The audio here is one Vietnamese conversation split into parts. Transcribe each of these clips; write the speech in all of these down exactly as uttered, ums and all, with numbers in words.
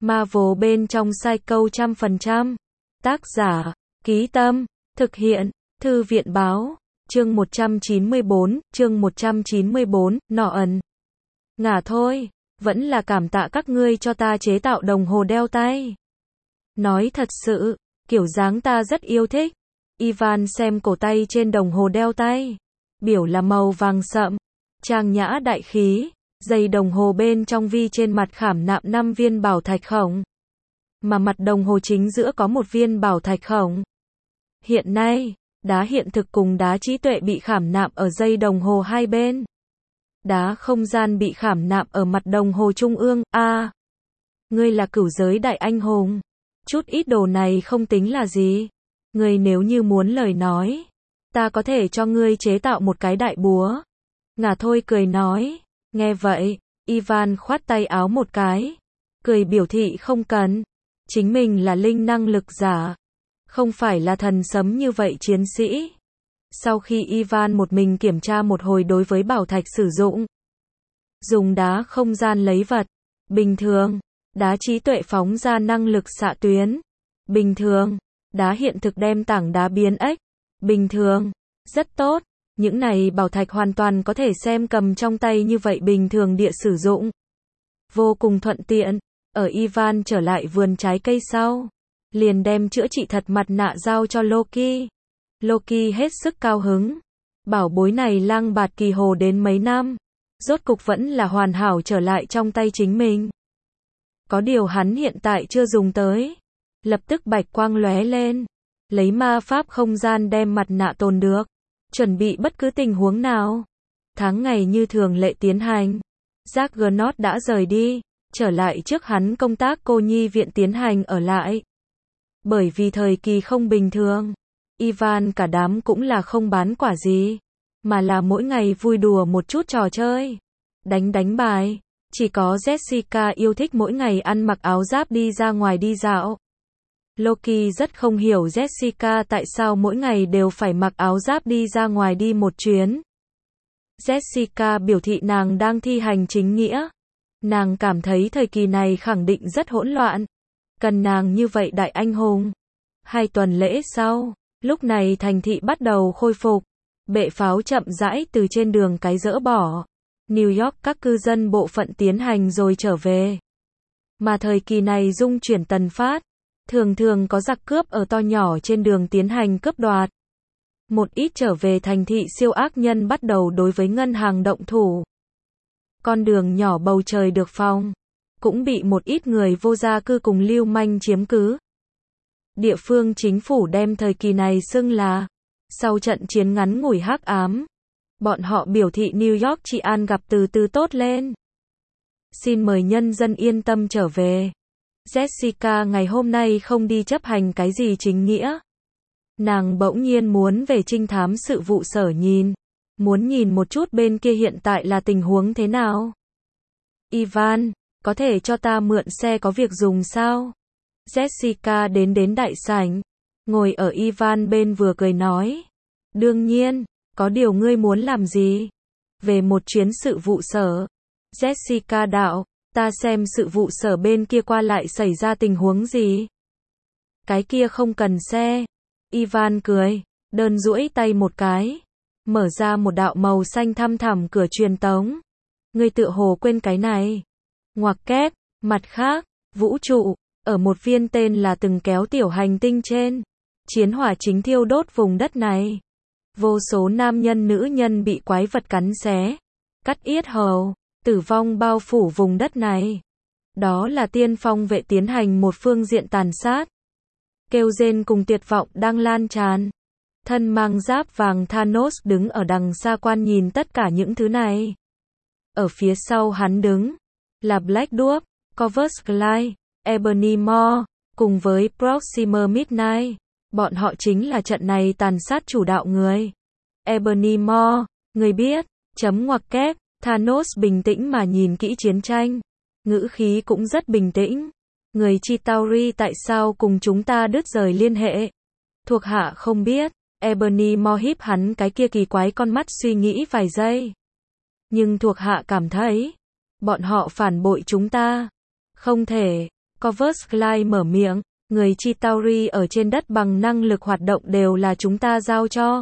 Marvel bên trong Psycho trăm phần trăm. Tác giả, Ký Tâm, thực hiện, Thư viện Báo, chương một trăm chín mươi bốn, chương một trăm chín mươi bốn, nọ ẩn. Ngả thôi, vẫn là cảm tạ các ngươi cho ta chế tạo đồng hồ đeo tay. Nói thật sự, kiểu dáng ta rất yêu thích. Ivan xem cổ tay trên đồng hồ đeo tay. Biểu là màu vàng sậm, trang nhã đại khí, dây đồng hồ bên trong vi trên mặt khảm nạm năm viên bảo thạch khổng. Mà mặt đồng hồ chính giữa có một viên bảo thạch khổng. Hiện nay, đá hiện thực cùng đá trí tuệ bị khảm nạm ở dây đồng hồ hai bên. Đá không gian bị khảm nạm ở mặt đồng hồ trung ương. A, à, ngươi là cửu giới đại anh hùng. Chút ít đồ này không tính là gì. Ngươi nếu như muốn lời nói, ta có thể cho ngươi chế tạo một cái đại búa. Ngả thôi cười nói. Nghe vậy, Ivan khoát tay áo một cái. Cười biểu thị không cần. Chính mình là linh năng lực giả. Không phải là thần sấm như vậy chiến sĩ. Sau khi Ivan một mình kiểm tra một hồi đối với bảo thạch sử dụng. Dùng đá không gian lấy vật. Bình thường. Đá trí tuệ phóng ra năng lực xạ tuyến. Bình thường. Đá hiện thực đem tảng đá biến ếch. Bình thường. Rất tốt. Những này bảo thạch hoàn toàn có thể xem cầm trong tay như vậy bình thường địa sử dụng. Vô cùng thuận tiện. Ở Ivan trở lại vườn trái cây sau. Liền đem chữa trị thật mặt nạ giao cho Loki. Loki hết sức cao hứng. Bảo bối này lang bạt kỳ hồ đến mấy năm. Rốt cục vẫn là hoàn hảo trở lại trong tay chính mình. Có điều hắn hiện tại chưa dùng tới. Lập tức bạch quang lóe lên. Lấy ma pháp không gian đem mặt nạ tồn được. Chuẩn bị bất cứ tình huống nào. Tháng ngày như thường lệ tiến hành. Juggernaut đã rời đi. Trở lại trước hắn công tác cô nhi viện tiến hành ở lại. Bởi vì thời kỳ không bình thường. Ivan cả đám cũng là không bán quả gì. Mà là mỗi ngày vui đùa một chút trò chơi. Đánh đánh bài. Chỉ có Jessica yêu thích mỗi ngày ăn mặc áo giáp đi ra ngoài đi dạo. Loki rất không hiểu Jessica tại sao mỗi ngày đều phải mặc áo giáp đi ra ngoài đi một chuyến. Jessica biểu thị nàng đang thi hành chính nghĩa. Nàng cảm thấy thời kỳ này khẳng định rất hỗn loạn. Cần nàng như vậy đại anh hùng. Hai tuần lễ sau, lúc này thành thị bắt đầu khôi phục. Bệ pháo chậm rãi từ trên đường cái dỡ bỏ. New York các cư dân bộ phận tiến hành rồi trở về. Mà thời kỳ này dung chuyển tần phát. Thường thường có giặc cướp ở to nhỏ trên đường tiến hành cướp đoạt. Một ít trở về thành thị siêu ác nhân bắt đầu đối với ngân hàng động thủ. Con đường nhỏ bầu trời được phong. Cũng bị một ít người vô gia cư cùng lưu manh chiếm cứ. Địa phương chính phủ đem thời kỳ này xưng là sau trận chiến ngắn ngủi hắc ám. Bọn họ biểu thị New York trị an gặp từ từ tốt lên. Xin mời nhân dân yên tâm trở về. Jessica ngày hôm nay không đi chấp hành cái gì chính nghĩa. Nàng bỗng nhiên muốn về trinh thám sự vụ sở nhìn. Muốn nhìn một chút bên kia hiện tại là tình huống thế nào. Ivan, có thể cho ta mượn xe có việc dùng sao? Jessica đến đến đại sảnh. Ngồi ở Ivan bên vừa cười nói. Đương nhiên, có điều ngươi muốn làm gì? Về một chuyến sự vụ sở. Jessica đạo. Ta xem sự vụ sở bên kia qua lại xảy ra tình huống gì. Cái kia không cần xe. Ivan cười, đơn duỗi tay một cái. Mở ra một đạo màu xanh thăm thẳm cửa truyền tống. Ngươi tựa hồ quên cái này. Ngoặc kép, mặt khác, vũ trụ, ở một viên tên là từng kéo tiểu hành tinh trên. Chiến hỏa chính thiêu đốt vùng đất này. Vô số nam nhân nữ nhân bị quái vật cắn xé. Cắt yết hầu. Tử vong bao phủ vùng đất này. Đó là tiên phong vệ tiến hành một phương diện tàn sát. Kêu rên cùng tuyệt vọng đang lan tràn. Thân mang giáp vàng Thanos đứng ở đằng xa quan nhìn tất cả những thứ này. Ở phía sau hắn đứng là Black Dwarf, Corvus Glide, Ebony Maw, cùng với Proxima Midnight. Bọn họ chính là trận này tàn sát chủ đạo người. Ebony Maw, người biết, chấm ngoặc kép. Thanos bình tĩnh mà nhìn kỹ chiến tranh. Ngữ khí cũng rất bình tĩnh. Người Chitauri tại sao cùng chúng ta đứt rời liên hệ? Thuộc hạ không biết. Ebony Maw híp hắn cái kia kỳ quái con mắt suy nghĩ vài giây. Nhưng thuộc hạ cảm thấy. Bọn họ phản bội chúng ta. Không thể. Corvus Glide mở miệng, người Chitauri ở trên đất bằng năng lực hoạt động đều là chúng ta giao cho.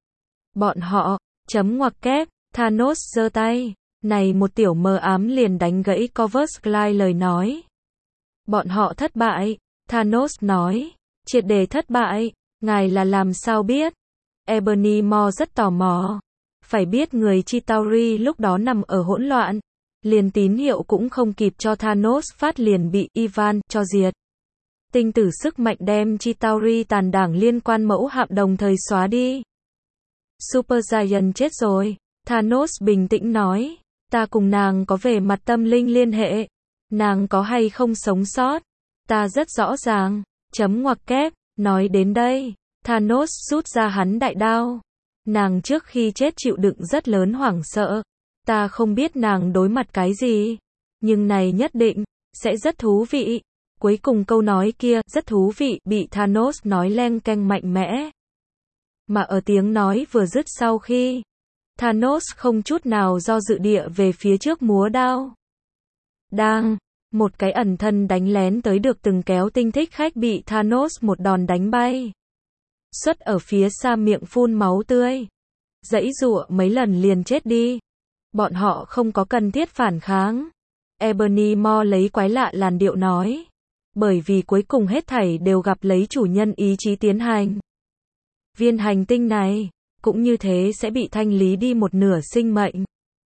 Bọn họ, chấm ngoặc kép, Thanos giơ tay. Này một tiểu mờ ám liền đánh gãy Corvus Glide lời nói. Bọn họ thất bại, Thanos nói. Triệt để thất bại, ngài là làm sao biết? Ebony Maw rất tò mò. Phải biết người Chitauri lúc đó nằm ở hỗn loạn. Liền tín hiệu cũng không kịp cho Thanos phát liền bị Ivan cho diệt. Tinh tử sức mạnh đem Chitauri tàn đảng liên quan mẫu hạm đồng thời xóa đi. Super Giant chết rồi, Thanos bình tĩnh nói. Ta cùng nàng có về mặt tâm linh liên hệ. Nàng có hay không sống sót? Ta rất rõ ràng. Chấm ngoặc kép, nói đến đây. Thanos rút ra hắn đại đao. Nàng trước khi chết chịu đựng rất lớn hoảng sợ. Ta không biết nàng đối mặt cái gì. Nhưng này nhất định, sẽ rất thú vị. Cuối cùng câu nói kia, rất thú vị, bị Thanos nói leng keng mạnh mẽ. Mà ở tiếng nói vừa dứt sau khi, Thanos không chút nào do dự địa về phía trước múa đao. Đang, một cái ẩn thân đánh lén tới được từng kéo tinh thích khách bị Thanos một đòn đánh bay. Xuất ở phía xa miệng phun máu tươi. Giãy giụa mấy lần liền chết đi. Bọn họ không có cần thiết phản kháng. Ebony Maw lấy quái lạ làn điệu nói. Bởi vì cuối cùng hết thảy đều gặp lấy chủ nhân ý chí tiến hành. Viên hành tinh này, cũng như thế sẽ bị thanh lý đi một nửa sinh mệnh.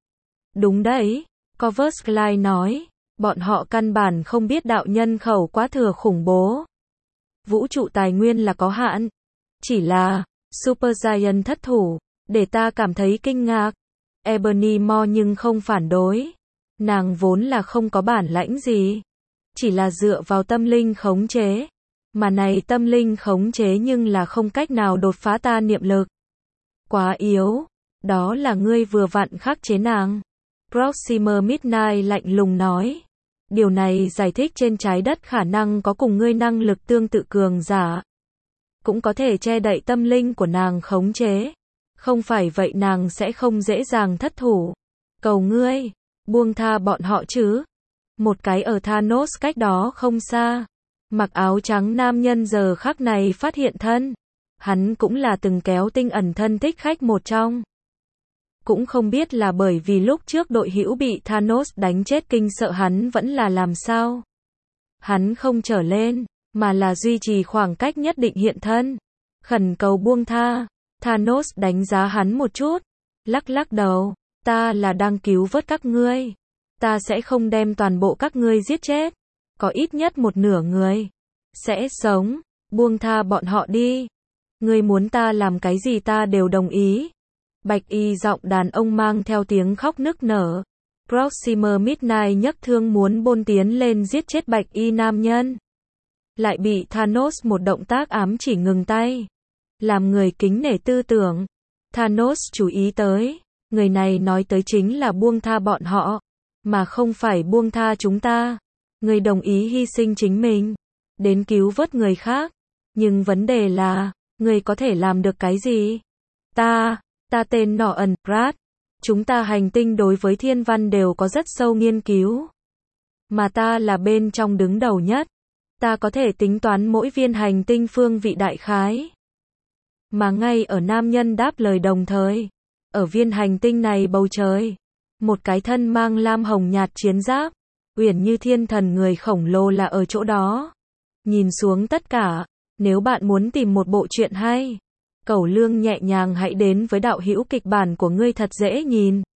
Đúng đấy, Corvus Glide nói. Bọn họ căn bản không biết đạo nhân khẩu quá thừa khủng bố. Vũ trụ tài nguyên là có hạn. Chỉ là, Super Giant thất thủ, để ta cảm thấy kinh ngạc. Ebony Maw nhưng không phản đối. Nàng vốn là không có bản lãnh gì. Chỉ là dựa vào tâm linh khống chế. Mà này tâm linh khống chế nhưng là không cách nào đột phá ta niệm lực. Quá yếu. Đó là ngươi vừa vặn khắc chế nàng. Proxima Midnight lạnh lùng nói. Điều này giải thích trên trái đất khả năng có cùng ngươi năng lực tương tự cường giả. Cũng có thể che đậy tâm linh của nàng khống chế. Không phải vậy nàng sẽ không dễ dàng thất thủ. Cầu ngươi, buông tha bọn họ chứ. Một cái ở Thanos cách đó không xa. Mặc áo trắng nam nhân giờ khắc này phát hiện thân. Hắn cũng là từng kéo tinh ẩn thân thích khách một trong. Cũng không biết là bởi vì lúc trước đội hữu bị Thanos đánh chết kinh sợ hắn vẫn là làm sao. Hắn không trở lên, mà là duy trì khoảng cách nhất định hiện thân. Khẩn cầu buông tha. Thanos đánh giá hắn một chút. Lắc lắc đầu. Ta là đang cứu vớt các ngươi. Ta sẽ không đem toàn bộ các ngươi giết chết. Có ít nhất một nửa người sẽ sống. Buông tha bọn họ đi. Ngươi muốn ta làm cái gì ta đều đồng ý. Bạch y giọng đàn ông mang theo tiếng khóc nức nở. Proxima Midnight nhấc thương muốn bôn tiến lên giết chết bạch y nam nhân. Lại bị Thanos một động tác ám chỉ ngừng tay. Làm người kính nể tư tưởng. Thanos chú ý tới. Người này nói tới chính là buông tha bọn họ. Mà không phải buông tha chúng ta. Người đồng ý hy sinh chính mình. Đến cứu vớt người khác. Nhưng vấn đề là, người có thể làm được cái gì? Ta, ta tên Norton Pratt. Chúng ta hành tinh đối với thiên văn đều có rất sâu nghiên cứu. Mà ta là bên trong đứng đầu nhất. Ta có thể tính toán mỗi viên hành tinh phương vị đại khái. Mà ngay ở nam nhân đáp lời đồng thời. Ở viên hành tinh này bầu trời. Một cái thân mang lam hồng nhạt chiến giáp. Uyển như thiên thần người khổng lồ là ở chỗ đó. Nhìn xuống tất cả. Nếu bạn muốn tìm một bộ truyện hay. Cẩu Lương nhẹ nhàng hãy đến với đạo hữu kịch bản của ngươi thật dễ nhìn.